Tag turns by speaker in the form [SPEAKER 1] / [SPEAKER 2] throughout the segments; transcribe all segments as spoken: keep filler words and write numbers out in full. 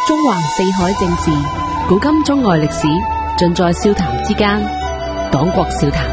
[SPEAKER 1] 中環四海正事，古今中外歷史，盡在笑談之間。黨國笑談。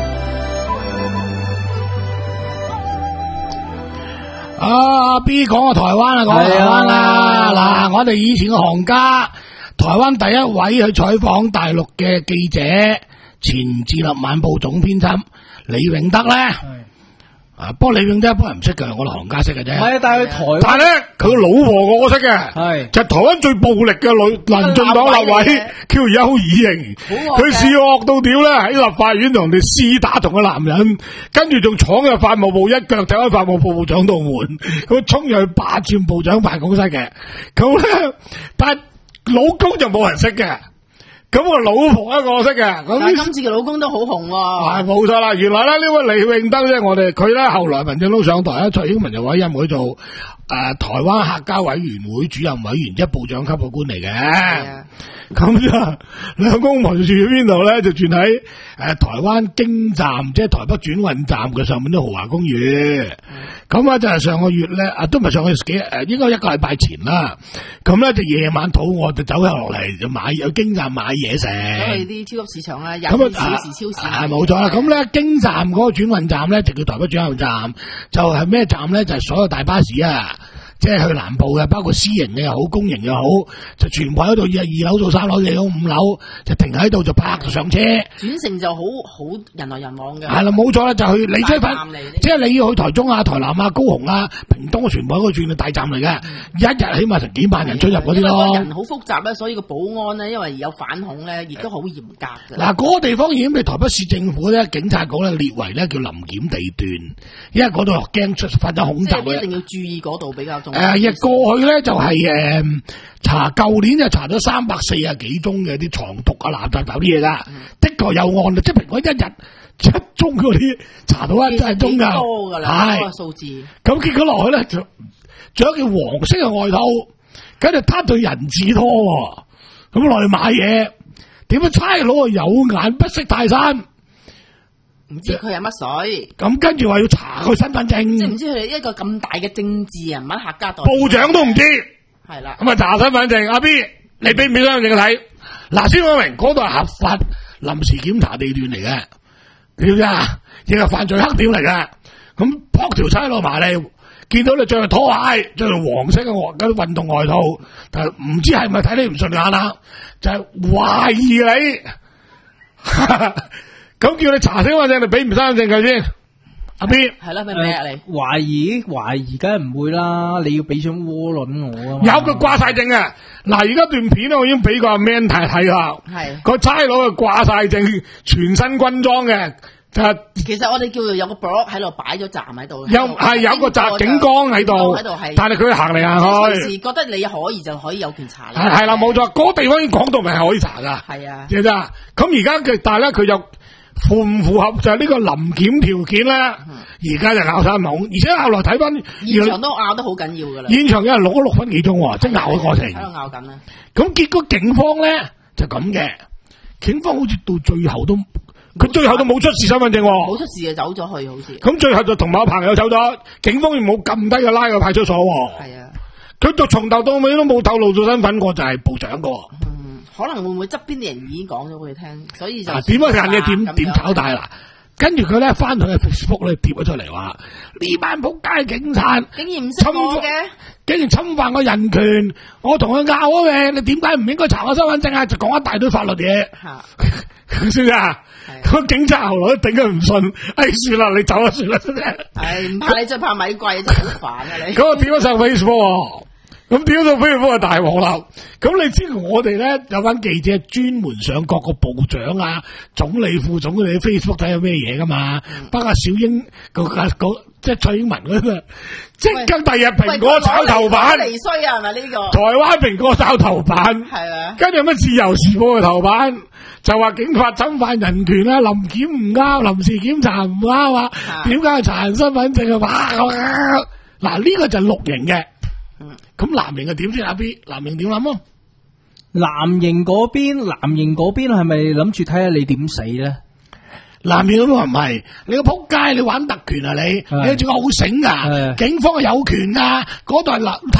[SPEAKER 2] 啊 B 講啊台灣啊，講台灣啊，嗱，我哋以前嘅行家，台灣第一位去採訪大陸嘅記者，前自立晚報總編輯李永德咧。啊！不過李永德一般人唔識嘅，我哋行家識嘅啫。
[SPEAKER 3] 係啊，但係佢台灣，
[SPEAKER 2] 但係咧，佢個老婆我識嘅，
[SPEAKER 3] 係
[SPEAKER 2] 就係台灣最暴力嘅女民進黨立委叫邱以瑩，佢試惡到屌咧，喺立法院同人哋廝打同個男人，跟住仲闖入法務部，一腳踢開法務部部長度門，佢衝入去霸佔部長辦公室嘅。咁咧，但係老公就冇人識嘅。咁我老婆一個識嘅，咁
[SPEAKER 4] 但係今次嘅老公都好紅喎。
[SPEAKER 2] 係冇錯啦，原來咧呢位李永德咧，我哋佢咧後來民進黨上台咧，蔡英文就委任佢做誒、呃、台灣客家委員會主任委員，即係部長級嘅官嚟嘅。咁就兩公婆住喺邊度咧？就住喺誒、呃、台灣京站，即係台北轉運站嘅上面啲豪華公寓。咁啊、嗯、就係上個月咧，啊都唔係上個月幾誒，應該一個禮拜前啦。咁咧就夜晚肚餓就走咗落嚟就買有京站買嘢食。
[SPEAKER 4] 去啲超級市場啦，廿四小時超市。
[SPEAKER 2] 係冇錯啦。咁咧京站嗰個轉運站咧就叫台北轉運站，就係、是、咩站咧？就係、是、所有大巴士啊。即係去南部嘅，包括私營嘅又好，公營又好，就全部喺度，二二樓到三樓，四樓五樓就停喺度，就拍就上車。
[SPEAKER 4] 轉乘就好好人來人往嘅。係
[SPEAKER 2] 啦，冇錯啦，就去你即係即係你要去台中啊、台南啊、高雄啊、屏東，全部喺嗰個轉嘅大站嚟嘅，嗯、一日起碼成幾萬人出入嗰啲咯。
[SPEAKER 4] 人好複雜咧，所以個保安咧，因為有反恐咧，亦都好嚴格嘅。
[SPEAKER 2] 嗱，嗰個地方已經被台北市政府咧、警察局咧列為咧叫臨檢地段，因為嗰度驚出發生恐襲嘅。
[SPEAKER 4] 一定要注意嗰度比較重要。
[SPEAKER 2] 誒，亦、呃、過去咧就係、是、誒、呃、查，舊年就查咗三百四十幾宗嘅啲藏毒啊、垃圾啲嘢噶，嗯、的確有案，即係平均一日七宗嗰啲查到一真係宗噶，係
[SPEAKER 4] 數字。
[SPEAKER 2] 咁結果落去咧就着一件黃色嘅外套，跟住攤對人字拖，咁落去買嘢，點解差佬有眼不識泰山？
[SPEAKER 4] 唔知佢係乜水，
[SPEAKER 2] 咁跟住話要查佢身份證，
[SPEAKER 4] 即係唔知佢哋一個咁大嘅政治人物客家代
[SPEAKER 2] 部長都唔知，
[SPEAKER 4] 係啦。
[SPEAKER 2] 咁啊查身份證，阿 B 你俾唔俾身份證佢睇？嗱，先講明嗰度係合法臨時檢查地段嚟嘅，你知唔知啊？亦係犯罪黑點嚟嘅。咁撲條差佬埋嚟，見到你着住拖鞋，着住黃色嘅嗰啲運動外套，但係唔知係咪睇你唔順眼啦，就係、是、懷疑你。咁叫你查身份證，你俾唔身份證佢先？阿 B
[SPEAKER 4] 係啦，俾唔俾啊你？
[SPEAKER 3] 懷疑懷疑，梗係唔會啦！你要俾張窩輪我啊！
[SPEAKER 2] 有佢掛晒證啊！嗱，而家段片我已經俾個阿 Man 睇睇啦。係個差佬啊，掛晒證，全身軍裝嘅。就
[SPEAKER 4] 其實我哋叫做有個 block 喺度擺咗站喺度，
[SPEAKER 2] 有係有個站警崗喺度，喺度係，但係佢行嚟行去。
[SPEAKER 4] 隨時覺得你可以就可以有權查啦。
[SPEAKER 2] 係係啦，冇錯，嗰個地方已經講到明係可以查噶。
[SPEAKER 4] 係啊，
[SPEAKER 2] 知唔知啊？咁而家嘅但係咧，佢又符唔符合就係呢個臨檢條件咧？而家就拗晒懵，而且後來睇翻
[SPEAKER 4] 現場都拗得好緊要噶啦。
[SPEAKER 2] 現場有人錄咗六分幾鐘，即係拗嘅過程。
[SPEAKER 4] 喺度拗緊啦。咁
[SPEAKER 2] 結果警方咧就咁嘅，警方好似到最後都。佢最後都冇出示身份證，
[SPEAKER 4] 冇出示就走咗去，好似。
[SPEAKER 2] 咁最後就同埋我朋友走咗，警方亦冇撳低佢拉去派出所。係啊，佢就從頭到尾都冇透露咗身份，我就係部長個。
[SPEAKER 4] 嗯，可能會唔會側邊啲人已經講咗俾佢聽，所以就點
[SPEAKER 2] 解人哋點點炒大啦？跟住佢咧翻去 Facebook 咧貼咗出嚟話，呢班仆街警察
[SPEAKER 4] 竟然唔識我嘅，
[SPEAKER 2] 竟然侵犯我人權，我同佢拗嘅，你點解唔應該查我身份證啊？就講一大堆法律嘢。吓，知唔知啊？個警察後來都頂佢唔順，哎算啦，你走啊算啦，真係。係
[SPEAKER 4] 唔怕你真係怕米貴，真係好煩啊你。
[SPEAKER 2] 咁我點咗上 Facebook，咁點咗上 Facebook 係大鑊啦。咁你知我哋咧有班記者專門上各個部長啊、總理、副總理 Facebook 睇有咩嘢噶嘛？包括小英個個即係蔡英文嗰個，即刻第日蘋果炒頭版，
[SPEAKER 4] 離衰啊係咪呢個？
[SPEAKER 2] 台灣蘋果炒頭版，係啊，跟住有乜自由時報嘅頭版？就話警察侵犯人權啦，臨檢唔啱，臨時檢查唔啱啊？點解查人身份證啊？嗱，呢個就係綠營嘅，咁藍營係點先？阿 B， 藍營點諗啊？
[SPEAKER 3] 藍營嗰邊，藍營嗰邊係咪諗住睇下你點死咧？
[SPEAKER 2] 藍營都話唔係，你個仆街，你玩特權啊你？你仲好醒噶？警方係有權噶，嗰度係黑黑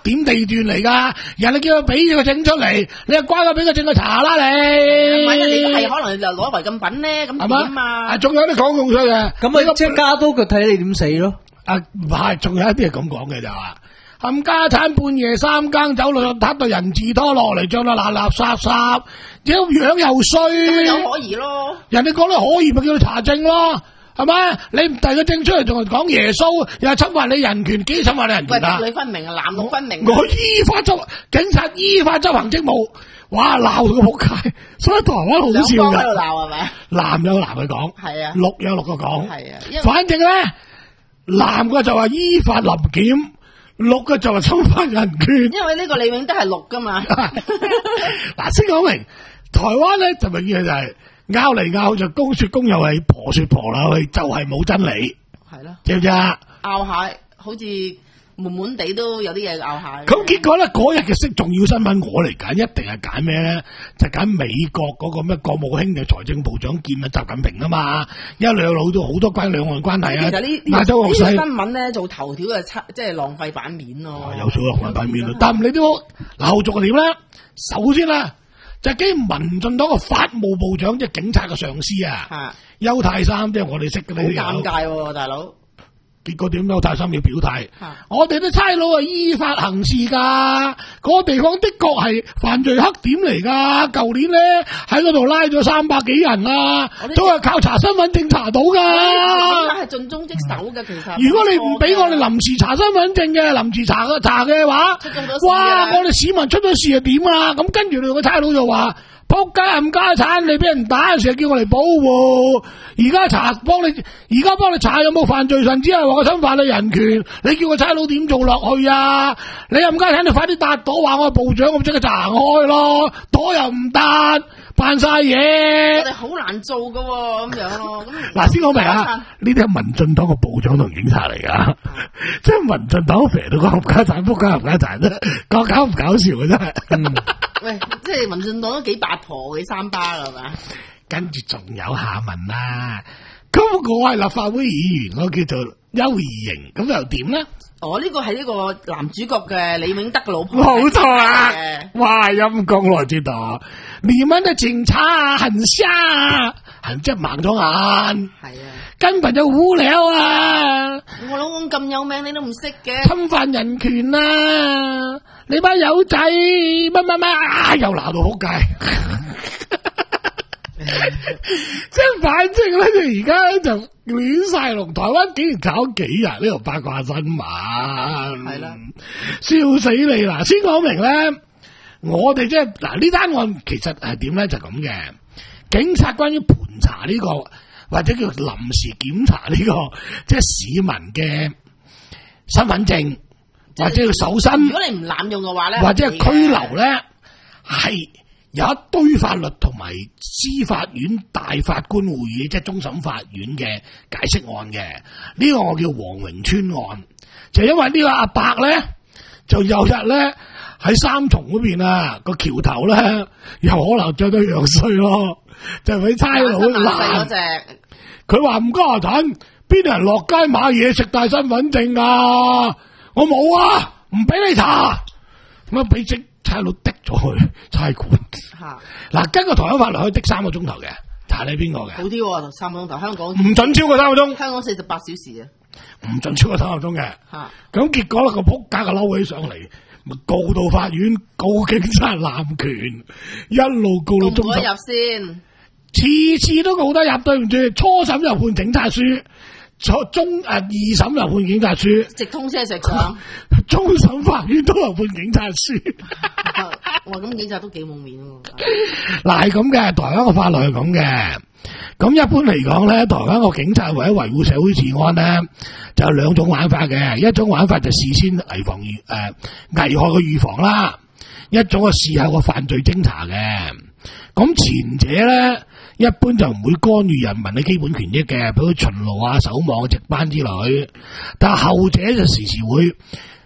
[SPEAKER 2] 點地段嚟㗎，人哋叫佢俾咗個證出嚟，你又乖乖俾個證佢查啦你。
[SPEAKER 4] 萬一你都係可能就攞違禁品咧，咁點啊嘛？
[SPEAKER 2] 啊，仲有啲講用出嘅，
[SPEAKER 3] 咁啊即係加多腳睇你點死咯。
[SPEAKER 2] 啊，唔係，仲有一啲係咁講嘅就話，冚家產半夜三更走落撻到人字拖落嚟，着到垃垃圾圾，樣樣又衰，
[SPEAKER 4] 有可疑咯。
[SPEAKER 2] 人哋覺得可疑，咪叫佢查證咯，係咪？你唔遞個證出嚟，仲係講耶穌，又係侵犯你人權，幾侵犯你人
[SPEAKER 4] 喂，
[SPEAKER 2] 權啊？
[SPEAKER 4] 男女分明啊，男女分明。
[SPEAKER 2] 我依法執，警察依法執行職務，哇鬧到個仆街，所以台灣好笑
[SPEAKER 4] 兩方喺度
[SPEAKER 2] 㗎。
[SPEAKER 4] 鬧係咪？
[SPEAKER 2] 男有男去講，
[SPEAKER 4] 係啊，
[SPEAKER 2] 綠有綠個講，
[SPEAKER 4] 係啊，因為
[SPEAKER 2] 反正咧。男嘅就話依法臨檢，綠嘅就話侵犯人權。
[SPEAKER 4] 因為呢個李永德係綠噶嘛。
[SPEAKER 2] 嗱，先講明，台灣咧就永遠就係拗嚟拗就公說公又係婆說婆啦，佢就係冇真理，
[SPEAKER 4] 係咯，
[SPEAKER 2] 知唔知啊？
[SPEAKER 4] 拗下好似悶悶地都有啲嘢拗下。
[SPEAKER 2] 咁結果咧嗰日嘅識重要新聞，我嚟揀一定係揀咩咧？就揀美國嗰個咩國務卿嘅財政部長見啊習近平啊嘛，因為兩老都好多關兩岸關係啊。
[SPEAKER 4] 其實呢
[SPEAKER 2] 亞洲
[SPEAKER 4] 呢
[SPEAKER 2] 學世
[SPEAKER 4] 個新聞咧做頭條嘅差，即係浪費版面咯。
[SPEAKER 2] 有數浪費版面咯，但唔理都好，嗱後續係點咧？首先咧就係基民進黨個法務部長，即係警察嘅上司啊，邱太三，即係我哋識嘅呢啲。
[SPEAKER 4] 好尷尬喎，大佬。
[SPEAKER 2] 結果點？邱太三要表態，
[SPEAKER 4] 啊
[SPEAKER 2] 我哋啲差佬係依法行事㗎，嗰、個地方的確係犯罪黑點嚟㗎。舊年咧喺嗰度拉咗三百幾人啊，都係靠查身份證查到㗎。
[SPEAKER 4] 係盡忠職守嘅，其實。
[SPEAKER 2] 如果你唔俾我哋臨時查身份證嘅，臨時查嘅查嘅話，哇！我哋市民出咗事係點啊？咁跟住你個差佬就話：仆街冚家產，你俾人打，成日叫我嚟保護。而家查幫你，而家幫你查有冇犯罪分子，係話我侵犯你人權，你叫個差佬點做落去啊？你冚家產，你快啲搭朵，話我係部長，咁即刻就行開咯。朵又唔搭，扮晒嘢。
[SPEAKER 4] 我哋好難做噶喎，咁樣咯。咁
[SPEAKER 2] 嗱，先講明啊，呢啲係民進黨個部長同警察嚟噶，即係民進黨肥到個冚家產，仆街冚家產啫，搞搞唔搞笑嘅真係。
[SPEAKER 3] 嗯
[SPEAKER 4] 喂，即係民進黨都幾八婆幾三巴啦，係嘛？
[SPEAKER 2] 跟住仲有下文啦。咁我係立法會議員，我叫做邱怡瑩，咁又點咧？
[SPEAKER 4] 哦，呢個係呢個男主角嘅李永德嘅老婆。
[SPEAKER 2] 冇錯啊
[SPEAKER 4] 嘅！
[SPEAKER 2] 哇，陰公來知道，你們的警察很瞎，很即係盲咗眼，
[SPEAKER 4] 係啊，
[SPEAKER 2] 根本就無聊啊！
[SPEAKER 4] 我老公咁有名，你都唔識嘅。
[SPEAKER 2] 侵犯人權啊！你班友仔乜乜乜啊，又鬧到仆街。即係反正咧，就而家就亂晒龍。台灣竟然搞幾日呢個八卦新聞，
[SPEAKER 4] 係啦，
[SPEAKER 2] 笑死你啦！先講明咧，我哋即係嗱呢單案其實係點咧？就咁嘅，警察關於盤查呢個或者叫臨時檢查呢個，即係市民嘅身份證或者叫搜身。
[SPEAKER 4] 如果你唔濫用嘅話咧，
[SPEAKER 2] 或者係拘留咧，係有一堆法律同埋司法院大法官會議，即係終審法院嘅解釋案嘅。呢、這個我叫黃榮川案，就因為呢個阿伯咧，就有日咧喺三重嗰邊啊個橋頭咧，又可能着得樣衰咯，就俾差佬攔。佢話唔家產，邊人落街買嘢食帶身份證啊？我冇啊，唔俾你查，咁啊俾即差佬滴咗去差館。
[SPEAKER 4] 吓
[SPEAKER 2] 嗱，根據台灣法律可以滴三個鐘頭嘅，查你邊個嘅？
[SPEAKER 4] 好啲喎，三個鐘頭，香港
[SPEAKER 2] 唔准超過三個鐘，
[SPEAKER 4] 香港四十八小時啊，
[SPEAKER 2] 唔准超過三個鐘嘅。
[SPEAKER 4] 吓
[SPEAKER 2] 咁結果咧個仆街個嬲起上嚟，咪告到法院，告警察濫權，一路告到終審。
[SPEAKER 4] 入先，
[SPEAKER 2] 次次都告得入，對唔住，初審又判警察書，初中誒、呃、二審又判警察書，
[SPEAKER 4] 直通車石牆。
[SPEAKER 2] 終審法院都有判警察書。
[SPEAKER 4] 哇，咁警察都幾冇面喎。
[SPEAKER 2] 嗱係咁嘅，台灣個法律係咁嘅。咁一般嚟講咧，台灣個警察為咗維護社會治安咧，就有兩種玩法嘅。一種玩法就事先危防預誒危害嘅預防啦，一種係事後個犯罪偵查嘅。咁前者咧，一般就唔會干預人民嘅基本權益嘅，比如巡邏啊、守望、值班之類。但係後者就時時會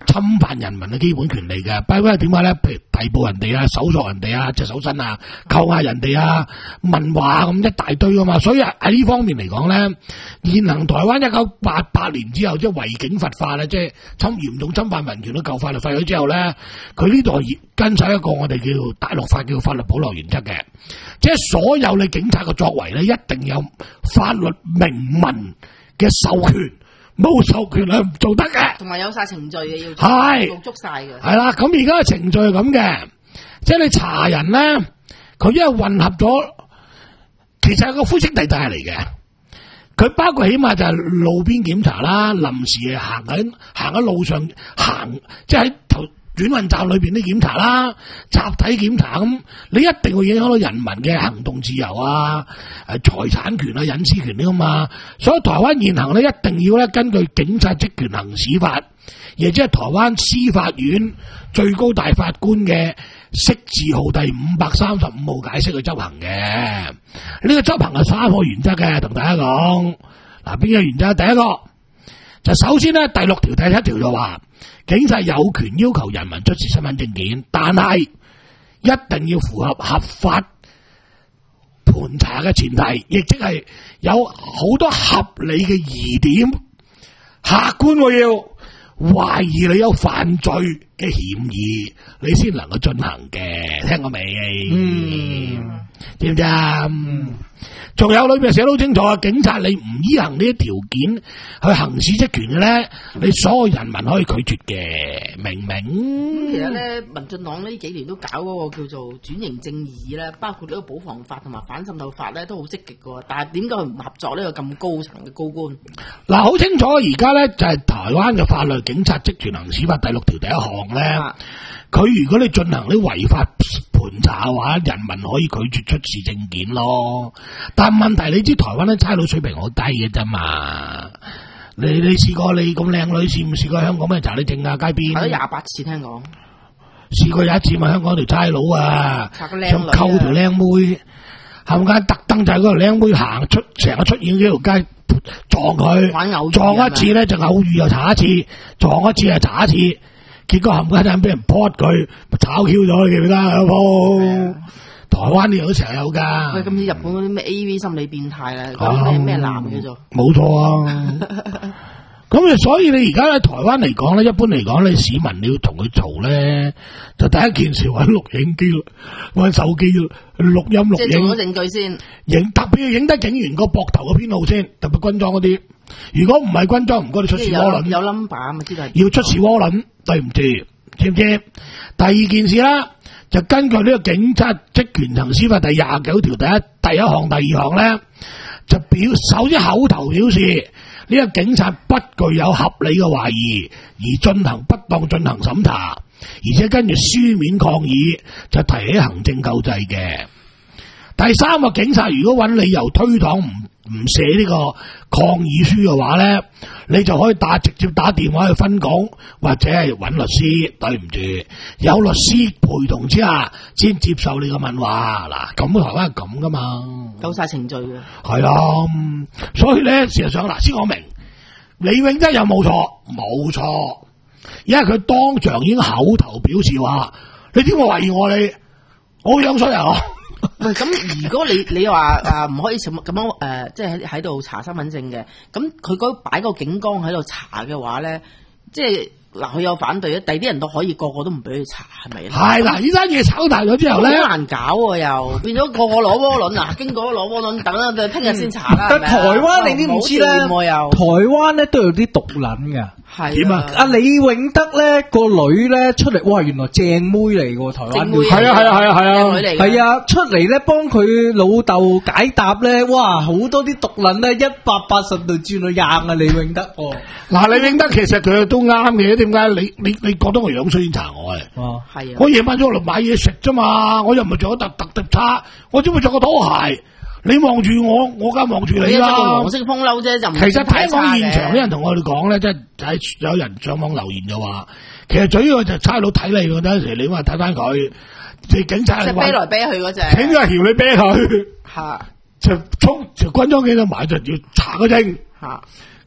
[SPEAKER 2] 侵犯人民嘅基本權利嘅。不過點解咧？譬如逮捕人哋啊、搜索人哋啊、隻手身啊、扣押人哋啊、問話咁一大堆啊嘛。所以喺呢方面嚟講咧，現行台灣一九八八年之後，即係違警罰法咧，即係侵嚴重侵犯民權嘅舊法律廢咗之後咧，佢呢度係跟晒一個我哋叫大陸法叫法律保留原則嘅，即係所有你警察嘅作為咧，一定有法律明文嘅授權，冇授權係唔做得嘅，
[SPEAKER 4] 同埋有晒程序嘅要
[SPEAKER 2] 係
[SPEAKER 4] 做足晒嘅。
[SPEAKER 2] 係啦，咁而家嘅程序係咁嘅，即係你查人咧，佢因為混合咗，其實係個灰色地帶嚟嘅。佢包括起碼就係路邊檢查啦，臨時行緊行喺路上行，即係喺頭轉運站裏邊啲檢查啦，集體檢查咁，你一定會影響到人民嘅行動自由啊、誒財產權啊、隱私權呢嘛。所以台灣現行咧一定要咧根據警察職權行使法，亦即係台灣司法院最高大法官嘅釋字號第五百三十五號解釋去執行嘅。呢個執行係三個原則嘅，同大家講嗱，邊個原則？第一個就首先咧，第六條第七條就話，警察有權要求人民出示身份證件，但係一定要符合合法盤查嘅前提，亦即係有好多合理嘅疑點，客觀我要懷疑你有犯罪嘅嫌疑，你先能夠進行嘅。聽過未？嗯，知唔知啊？仲有裏邊寫得好清楚啊！警察你唔依行呢啲條件去行使職權嘅咧，你所有人民可以拒絕嘅，明唔明？
[SPEAKER 4] 其實咧，民進黨呢幾年都搞嗰個叫做轉型正義咧，包括呢個保防法同埋反滲透法咧，都好積極嘅。但係點解佢唔合作呢個咁高層嘅高官？
[SPEAKER 2] 嗱，好清楚，而家咧就係台灣嘅法律《警察職權行使法》第六條第一項咧，佢、啊、如果你進行啲違法盤查嘅話，人民可以拒絕出示證件咯。但問題你知台灣啲差佬水平好低嘅啫嘛？你你試過你咁靚女試唔試過香港咩查你證啊？街邊
[SPEAKER 4] 係咗廿八次聽講，
[SPEAKER 2] 試過有一次咪香港條差佬啊，
[SPEAKER 4] 想
[SPEAKER 2] 溝條靚妹，係咪特登就係嗰條靚妹行出成日出現呢條街撞佢，撞一次咧就偶遇又查一次，撞一次又查一次，結果冚家鏟俾人撲佢，炒 Q 咗佢記唔記得啊？鋪台灣呢度都成日有噶。
[SPEAKER 4] 喂，咁似日本嗰啲咩 A V 心理變態咧，嗰啲咩咩男叫做？
[SPEAKER 2] 冇錯啊！咁啊，所以你而家喺台灣嚟講咧，一般嚟講，你市民你要同佢嘈咧，就第一件事揾錄影機，揾手機錄音錄影。
[SPEAKER 4] 即係做咗證據先。影
[SPEAKER 2] 特別要影得警員個膊頭嘅編號先，特別軍裝嗰啲。如果唔係軍裝，唔該你出示窩輪。
[SPEAKER 4] 有 number 啊嘛，知道。
[SPEAKER 2] 要出示窩輪，對唔住，知唔知？第二件事啦，就根據呢個警察職權行使法第廿九條第一第一項、第二項咧，就表首先口頭表示。呢個警察不具有合理嘅懷疑而進行不當進行審查，而且跟住書面抗議就提起行政救濟嘅。第三個警察如果揾理由推搪唔唔寫呢個抗議書嘅話咧，你就可以打直接打電話去分港或者係揾律師。對唔住，有律師陪同之下先接受你嘅問話。嗱，咁台灣係咁噶嘛，
[SPEAKER 4] 夠晒程序嘅。
[SPEAKER 2] 係啦，所以咧事實上嗱，先講明李永得有冇錯？冇錯，因為佢當場已經口頭表示話：你點會懷疑我？你我樣衰啊！
[SPEAKER 4] 喂，咁如果你你話誒唔可以咁咁樣誒，即係喺喺度查身份證嘅，咁佢嗰擺個警崗喺度查嘅話咧，即係嗱佢有反對啊，第啲人都可以個個都唔俾佢查，係咪？係
[SPEAKER 2] 嗱，呢單嘢炒大咗之後咧，
[SPEAKER 4] 好難搞喎，又變咗個個攞窩輪啊，經過攞窩輪，等啦，就聽日先查啦。
[SPEAKER 3] 但台灣你知唔知咧？台灣咧都有啲毒撚㗎。
[SPEAKER 4] 係
[SPEAKER 2] 點啊？
[SPEAKER 3] 阿李永德咧個女咧出嚟，哇！原來正妹嚟喎，台灣女。
[SPEAKER 2] 係啊係啊係啊係啊，
[SPEAKER 3] 係啊，出嚟咧幫佢老豆解答咧，哇！好多啲毒撚咧，一百八十度轉到硬啊！李永德哦，
[SPEAKER 2] 嗱，李永德其實佢都啱嘅，點解你你你覺得我樣衰先查我嘅？
[SPEAKER 3] 哦，
[SPEAKER 4] 係啊，
[SPEAKER 2] 我夜晚咗落嚟買嘢食啫嘛，我又唔係着咗特特特差，我只會着個拖鞋。你望住我，我梗係望住你啦。
[SPEAKER 4] 黃色風褸啫，就唔
[SPEAKER 2] 其實聽講現場啲人同我哋講咧，即係喺有人上網留言就話，其實主要就差佬睇你嗰陣時，你話睇翻佢，即係警察
[SPEAKER 4] 即係啤來啤去嗰隻，
[SPEAKER 2] 請個條你啤佢，
[SPEAKER 4] 嚇
[SPEAKER 2] 就衝就軍裝警察埋就要查個證，
[SPEAKER 4] 嚇。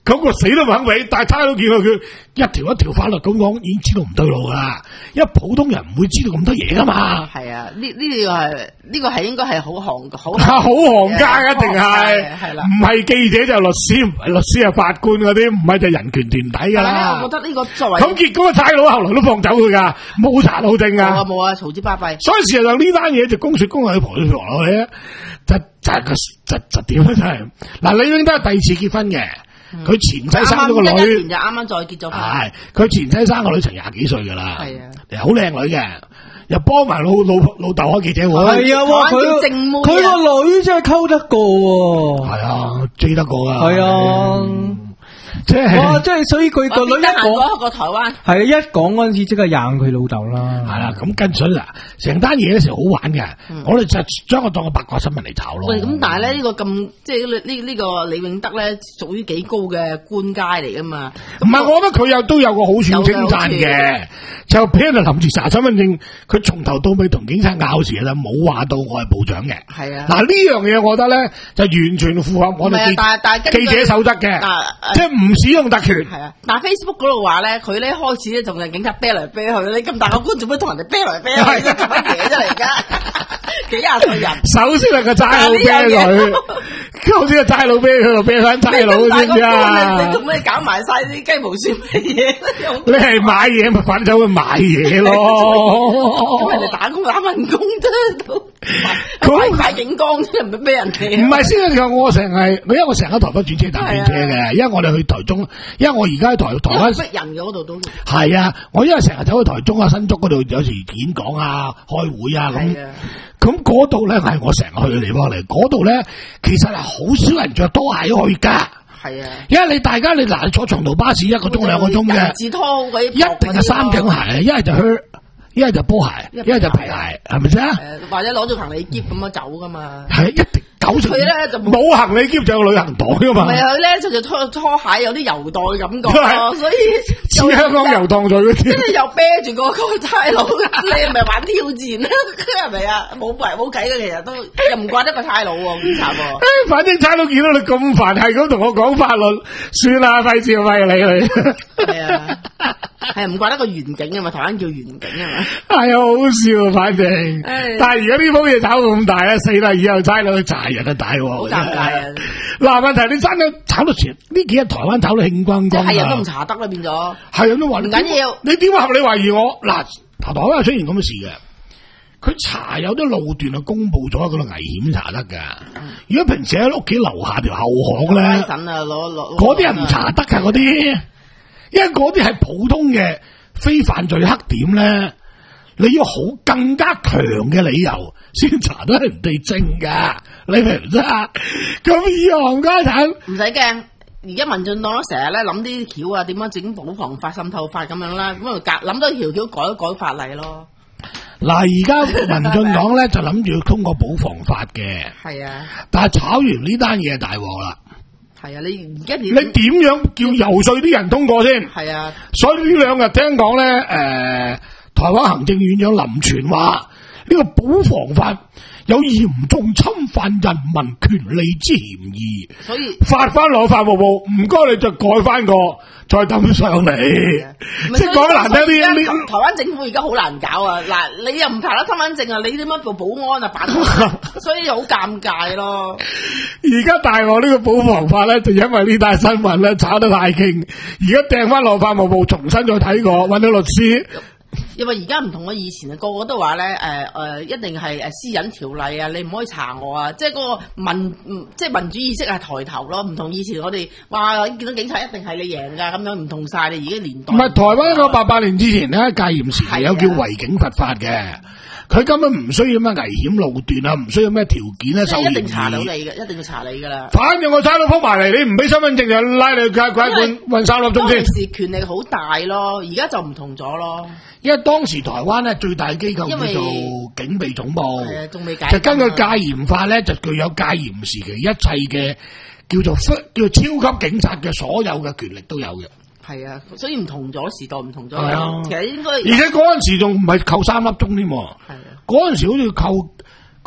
[SPEAKER 2] 咁個死都唔肯俾，但係差佬見到佢一條一條法律咁講，已經知道唔對路啦。因為普通人唔會知道咁多嘢噶嘛。
[SPEAKER 4] 係啊，呢呢個係呢個係應該係好行好
[SPEAKER 2] 好行家一定係，
[SPEAKER 4] 係啦，
[SPEAKER 2] 唔係記者就律師，唔係律師係法官嗰啲，唔係就人權團體噶啦。
[SPEAKER 4] 我覺得呢個作為
[SPEAKER 2] 咁結果個差佬後來都放走佢噶，冇查到證噶。
[SPEAKER 4] 冇啊冇啊，嘈之巴閉。
[SPEAKER 2] 所以事實上呢單嘢就公說公有理，婆說婆有理咧，就就係個就就點咧真係。嗱，李永德係第二次結婚嘅，佢、嗯、前妻生咗個女，
[SPEAKER 4] 一年就啱啱再結咗婚。
[SPEAKER 2] 係佢前妻生個女，成廿幾歲噶啦，
[SPEAKER 4] 係啊，
[SPEAKER 2] 好靚女嘅，又幫埋老老老豆開記者會。
[SPEAKER 3] 係啊，佢佢個女真係溝得過喎。
[SPEAKER 2] 係啊，追得過啊。
[SPEAKER 3] 係啊。嗯即係哇！即係所以佢個女一講
[SPEAKER 4] 個台灣
[SPEAKER 3] 係啊，一講嗰陣時即刻硬佢老豆啦。
[SPEAKER 2] 係啦，咁跟住嗱，成單嘢嘅時候好玩嘅，嗯、我哋就將佢當個八卦新聞嚟炒咯。
[SPEAKER 4] 喂，咁但係咧呢、這個咁即係呢呢呢個李永德咧，屬於幾高嘅官階嚟噶嘛？
[SPEAKER 2] 唔係，我覺得佢有都有個好處稱讚嘅，就譬如臨住查身份證，佢從頭到尾同警察拗時啦，冇話到我係部長嘅。
[SPEAKER 4] 係啊，
[SPEAKER 2] 嗱呢樣嘢我覺得咧就完全符合我哋記記者守則嘅，即係唔使用特權。
[SPEAKER 4] 係啊，但係 Facebook 嗰度話咧，佢咧開始咧同人警察啤嚟啤去，你咁大個官做咩同人哋啤嚟啤去？做乜嘢啫嚟噶？幾廿歲人，
[SPEAKER 2] 首先係個差佬啤佢，好似個差佬啤佢就啤翻差佬知唔知啊？
[SPEAKER 4] 你做咩搞埋晒啲雞毛蒜皮嘢？
[SPEAKER 2] 你係買嘢咪快啲走去買嘢咯？
[SPEAKER 4] 咁人哋打工打份工啫，都佢買警光啫，唔係俾人哋。
[SPEAKER 2] 唔係先啊！我成日，因為我成日喺台北轉車搭電車嘅，因為我哋去台中，因為我而家喺台台灣
[SPEAKER 4] 逼人嘅嗰度都
[SPEAKER 2] 係啊！我因為成日走去台中啊、新竹嗰度，有時演講啊、開會啊咁。咁嗰度咧係我成日去嘅地方嚟，嗰度咧其實係好少人着拖鞋去噶。
[SPEAKER 4] 係啊，
[SPEAKER 2] 因為你大家你嗱坐長途巴士一個鐘兩個鐘嘅，
[SPEAKER 4] 自拖
[SPEAKER 2] 一定係三頂鞋，一係就靴，一係就波鞋，一係就皮鞋，係咪先？誒，
[SPEAKER 4] 或者攞住行李篋咁樣走噶嘛。
[SPEAKER 2] 係一定。佢咧就冇行李篋就有旅行袋噶嘛。
[SPEAKER 4] 唔係佢咧就就拖拖鞋有啲郵袋感覺咯，所以
[SPEAKER 2] 似香港遊蕩隊嗰啲。跟住
[SPEAKER 4] 又啤住個個差佬，你係咪玩挑戰咧？係咪啊？冇計冇計嘅，其實都又唔怪得個差佬喎，警察喎。誒，
[SPEAKER 2] 反正差佬見到你咁煩，係咁同我講法律，算啦，費事費你你。
[SPEAKER 4] 係啊，係唔怪得個遠景啊嘛，台灣叫遠景啊嘛。
[SPEAKER 2] 係啊，好笑，反正。但係而家呢鋪嘢炒到咁大咧，死啦！以後差佬去查人都大喎，
[SPEAKER 4] 好尷尬啊！
[SPEAKER 2] 嗱，問題你真係炒到前呢幾日台灣炒到興轟轟啊！
[SPEAKER 4] 係人都唔查得啦，變咗
[SPEAKER 2] 係人都話
[SPEAKER 4] 唔緊要。
[SPEAKER 2] 你點話合理懷疑我？嗱，台灣有出現咁嘅事嘅，佢查有啲路段啊，公佈咗嗰度危險查得噶。嗯、如果平時喺屋企樓下條後巷咧，嗰啲人唔查得噶嗰啲，因為嗰啲係普通嘅非犯罪黑點咧。你要好更加強嘅理由先查得人哋證噶，你明唔明啊？咁以行家產
[SPEAKER 4] 唔使驚，而家民進黨都成日咧諗啲橋啊，點樣整保防法、滲透法咁樣啦，咁啊夾諗多條橋改一改法例咯。
[SPEAKER 2] 嗱，而家民進黨咧就諗住要通過保防法嘅，係啊，但係炒完呢單嘢大鑊啦。
[SPEAKER 4] 係啊，你而家
[SPEAKER 2] 你點樣叫游說啲人通過先？
[SPEAKER 4] 係啊，
[SPEAKER 2] 所以呢兩日聽講咧，誒、呃。台灣行政院長林全話：呢、這個保防法有嚴重侵犯人民權利之嫌疑，
[SPEAKER 4] 所以
[SPEAKER 2] 發翻落法務部，唔該你就改翻個，再抌上嚟。即係講得難聽啲，
[SPEAKER 4] 台灣政府而家好難搞啊！嗱，你又唔查得身份證啊，你點樣做保安啊？反所以好尷尬咯。
[SPEAKER 2] 而家大鑊呢個保防法咧，就因為呢單新聞咧炒得太勁，而家掟翻落法務部重新再睇過，揾到律師。
[SPEAKER 4] 因為而家唔同我以前啊，個個都話咧，誒、呃、誒、呃，一定係誒私隱條例啊，你唔可以查我啊，即係嗰個民，即係民主意識係抬頭咯，唔同以前我哋話見到警察一定係你贏噶，咁樣唔同晒你而家年代。唔係台灣一個八八年之前咧，戒嚴時期有叫違警罰法嘅，佢根本唔需要咩危險路段啊，唔需要咩條件咧，就一定查到你嘅，一定要查你噶啦。
[SPEAKER 2] 反正我差佬撲埋嚟，你唔俾身份證就拉你去解解管運三粒鐘先。
[SPEAKER 4] 當時權力好大咯，而家就唔同咗咯。
[SPEAKER 2] 因為當時台灣咧最大機構叫做警備總部，
[SPEAKER 4] 仲未解
[SPEAKER 2] 就根據戒嚴法咧，就具有戒嚴時期一切嘅叫做叫做超級警察嘅所有嘅權力都有嘅。
[SPEAKER 4] 係啊，所以唔同咗，時代唔同咗。係
[SPEAKER 2] 啊，
[SPEAKER 4] 其實應該
[SPEAKER 2] 而且嗰陣時仲唔係扣三粒鐘添。係啊，嗰陣時好似扣嗰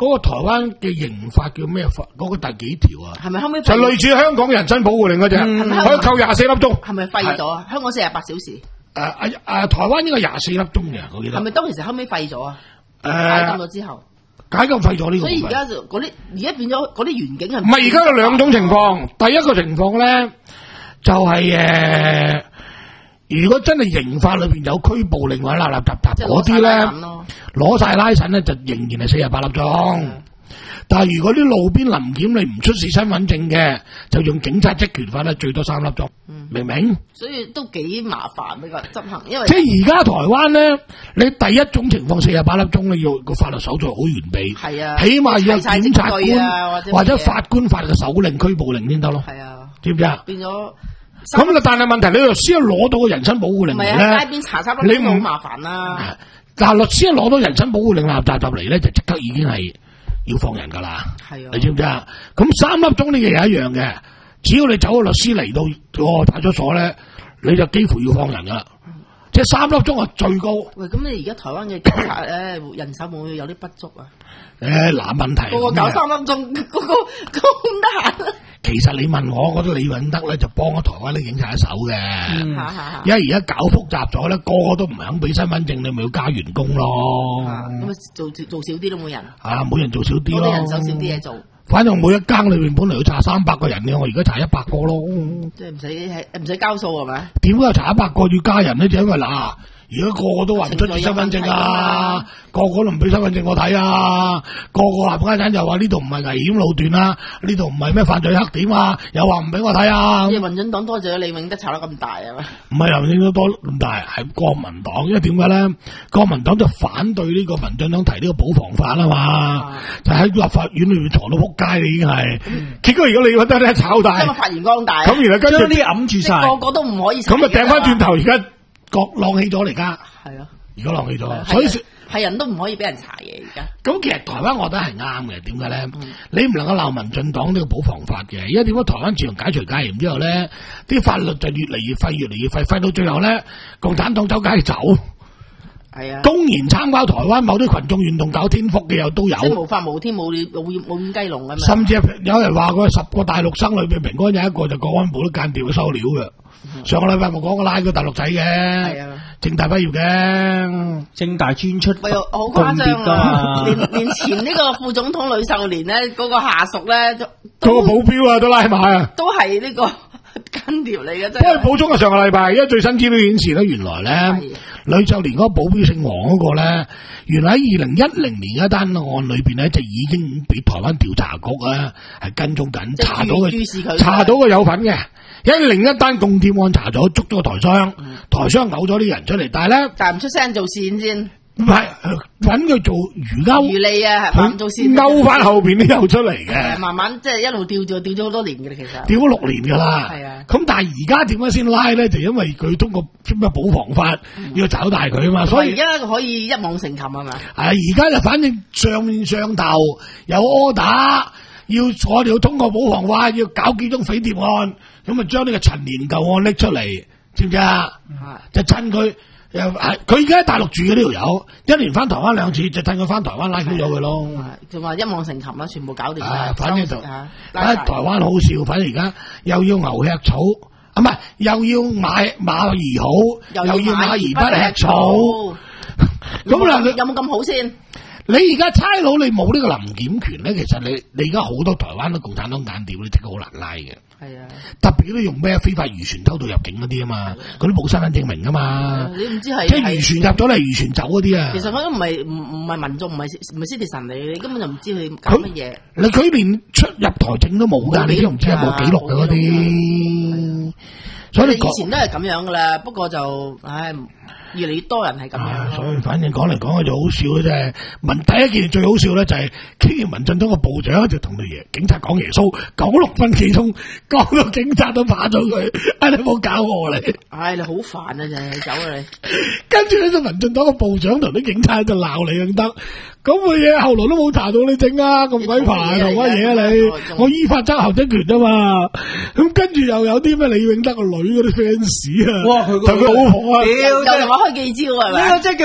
[SPEAKER 2] 嗰個台灣嘅刑法叫咩法？嗰、嗰個第幾條啊？
[SPEAKER 4] 係咪後尾
[SPEAKER 2] 就類似香港人身保護令嗰隻，
[SPEAKER 4] 係咪
[SPEAKER 2] 可以扣廿四粒鐘。
[SPEAKER 4] 係咪廢咗啊？香港四十八小時。
[SPEAKER 2] 誒誒誒，台灣應該廿四粒鐘嘅，我記得。
[SPEAKER 4] 係咪當其時後尾廢咗啊？
[SPEAKER 2] 誒、
[SPEAKER 4] 解禁咗之後。
[SPEAKER 2] 解禁廢咗呢個。
[SPEAKER 4] 所以而家就嗰啲而家變咗嗰啲員警係
[SPEAKER 2] 唔係而家有兩種情況，第一個情況咧就係、是、誒、呃，如果真係刑法裏邊有拘捕令或者立立雜雜嗰啲咧，攞晒拉神咧就仍然係四十八粒鐘。嗯、但係如果啲路邊臨檢你唔出示身份證嘅，就用警察職權法咧，最多三粒鐘，嗯、明唔明？所以
[SPEAKER 4] 都幾麻煩呢個執行，因為
[SPEAKER 2] 即係而家台灣咧，你第一種情況四十八粒鐘，你要個法律手續好完備，係啊，起碼要有檢察官、啊、或, 或者法官發嘅手令、拘捕令先得咯，係啊，知唔知啊？變咗咁，但係問題你律師攞到個人身保護令嚟咧，街邊查冊你好麻煩啦。但係律師一攞到人身保護令立雜雜嚟咧，就即刻已經係要放人噶啦，係啊，你知唔知啊？咁三粒鐘呢嘅嘢一樣嘅。只要你走個律師嚟到個派出所咧，你就幾乎要放人噶啦，嗯、即係三粒鐘係最高。喂，咁你而家台灣嘅警察咧人手會唔會有啲不足啊？誒、欸，嗱問題，個個搞三粒鐘，個個咁得閒。其實你問我，我覺得李永德咧就幫咗台灣啲警察一手嘅，嗯、因為而家搞複雜咗咧，個個都唔肯俾身份證，你咪要加員工咯。咁啊，做做少啲都冇人。啊，每人做少啲咯，人手少啲嘢做。反正每一間裏面本嚟要查三百個人嘅，我而家查一百個咯。即係唔使係唔使交數係咪？點解查一百個要加人咧？就因為嗱，如果個個都話唔出示身份證啊，個個都唔俾身份證我睇啊，個個話家陣又話呢度唔係危險路段啊，呢度唔係咩犯罪黑點啊，又話唔俾我睇啊。即係民進黨多謝李永德查得咁大啊嘛？唔係民進黨多咁大，係國民黨，因為點解咧？國民黨就反對呢個民進黨提呢個保防法啊嘛，啊就喺立法院裏面藏到撲街，已經係。嗯、結果如果你揾得咧炒大，即係發揚光大，咁然後跟住啲揞住晒，個個都唔可以。咁啊掟翻轉頭而家。國浪起咗嚟噶，係啊，而家浪起咗，所以係人都唔可以俾人查嘢而家。咁其實台灣我覺得係啱嘅，點解咧？嗯、你唔能夠鬧民進黨呢個保防法嘅，因為點解台灣自從解除戒嚴之後咧，啲法律就越嚟越廢，越嚟越廢，廢到最後咧，共產黨走街走，係啊，公然參加台灣某啲群眾運動搞天福嘅又都有，即係無法無天冇冇冇五雞籠咁嘛。甚至有人話佢十個大陸生裏邊，平安有一個就國安部都間調收料嘅。上個禮拜冇講過拉個大陸仔嘅，係啊，政大畢業嘅，政大專出，喂，好誇張啊！連連前呢個副總統呂秀蓮咧，嗰個下屬咧，嗰個保鏢啊都拉埋啊，都係呢個間諜嚟嘅啫。不過補充啊，上個禮拜因為最新資料顯示咧，原來咧呂秀蓮嗰個保鏢姓黃嗰個咧，原來喺二零一零年一單案裏邊咧，就已經俾台灣調查局啊係跟蹤緊，查到佢，查到佢有份嘅。因為另一單共諜案查咗，捉咗個台商，嗯、台商嘔咗啲人出嚟，但係咧，但係唔出聲做線先，唔係揾佢做魚鈎魚利啊，係嘛做線勾翻後邊都有出嚟嘅，慢慢即係一路吊住吊咗好多年嘅啦，其實吊咗六年噶啦，係啊，咁但係而家點解先拉咧？就因為佢通過咩保防法、嗯、要找大佢啊嘛，所以而家可以一網成擒啊嘛，係而家就反正上面上頭有柯打。要我哋要通過保防法，要搞幾宗匪諜案，咁啊將呢個陳年舊案拎出嚟，知唔知啊？係就趁佢又係佢而家喺大陸住嘅呢條友，一年翻台灣兩次，就趁佢翻台灣拉咗佢咯。就話一網成擒啦，全部搞掂晒。反正就啊，台灣好笑，反正而家又要牛吃草，啊唔係又要馬馬兒好，又要馬兒不吃草。咁啦，有冇咁好先？你而家差佬你冇呢個臨檢權咧，其實你你而家好多台灣都共產黨間諜，你真係好難拉嘅。係啊，特別都用咩非法漁船偷渡入境嗰啲啊嘛，嗰啲冇身份證明噶嘛。你唔知係即係漁船入咗嚟，漁船走嗰啲啊。其實佢都唔係唔唔係民眾，唔係唔係 citizen 嚟，你根本就唔知佢搞乜嘢。你佢連出入台證都冇噶，你都唔知有冇記錄嘅嗰啲。所以你以前都係咁樣噶啦，不過就唉。越嚟越多人係咁樣、啊，所以反正講嚟講去就好笑嘅啫。民第一件最好笑咧就係，竟然民進黨個部長就同佢爺警察講耶穌，九六分幾鐘講到警察都怕咗佢，唉、哎、你冇搞我你，唉、哎、你好煩啊真係走啊你。跟住咧就民進黨個部長同啲警察喺度鬧你咁得，咁嘅嘢後來都冇查到你整啊，咁鬼煩同乜嘢啊你？我依法執行職權啊嘛。咁跟住又有啲咩李永德個女嗰啲 fans 啊，哇佢同佢老婆啊，又同我開記招係咪？呢個即係叫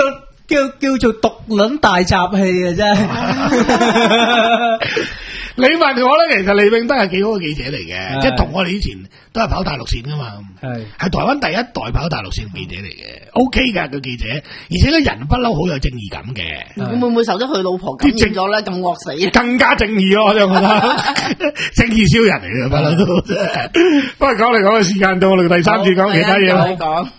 [SPEAKER 3] 叫叫做毒撚大集氣啊！真係。
[SPEAKER 2] 你問我咧，其實李永德係幾好嘅記者嚟嘅，
[SPEAKER 3] 係
[SPEAKER 2] 即係同我哋以前都係跑大陸線噶嘛，
[SPEAKER 3] 係
[SPEAKER 2] 係台灣第一代跑大陸線記者嚟嘅 ，OK 噶個記者，而且咧人不嬲好有正義感嘅，
[SPEAKER 4] 會唔會受咗佢老婆感染咗咧？咁惡死啊！
[SPEAKER 2] 更加正義咯，我就覺得正義超人嚟嘅不嬲都。不過講嚟講去時間到，我哋第三次講其他嘢啦。
[SPEAKER 4] 講。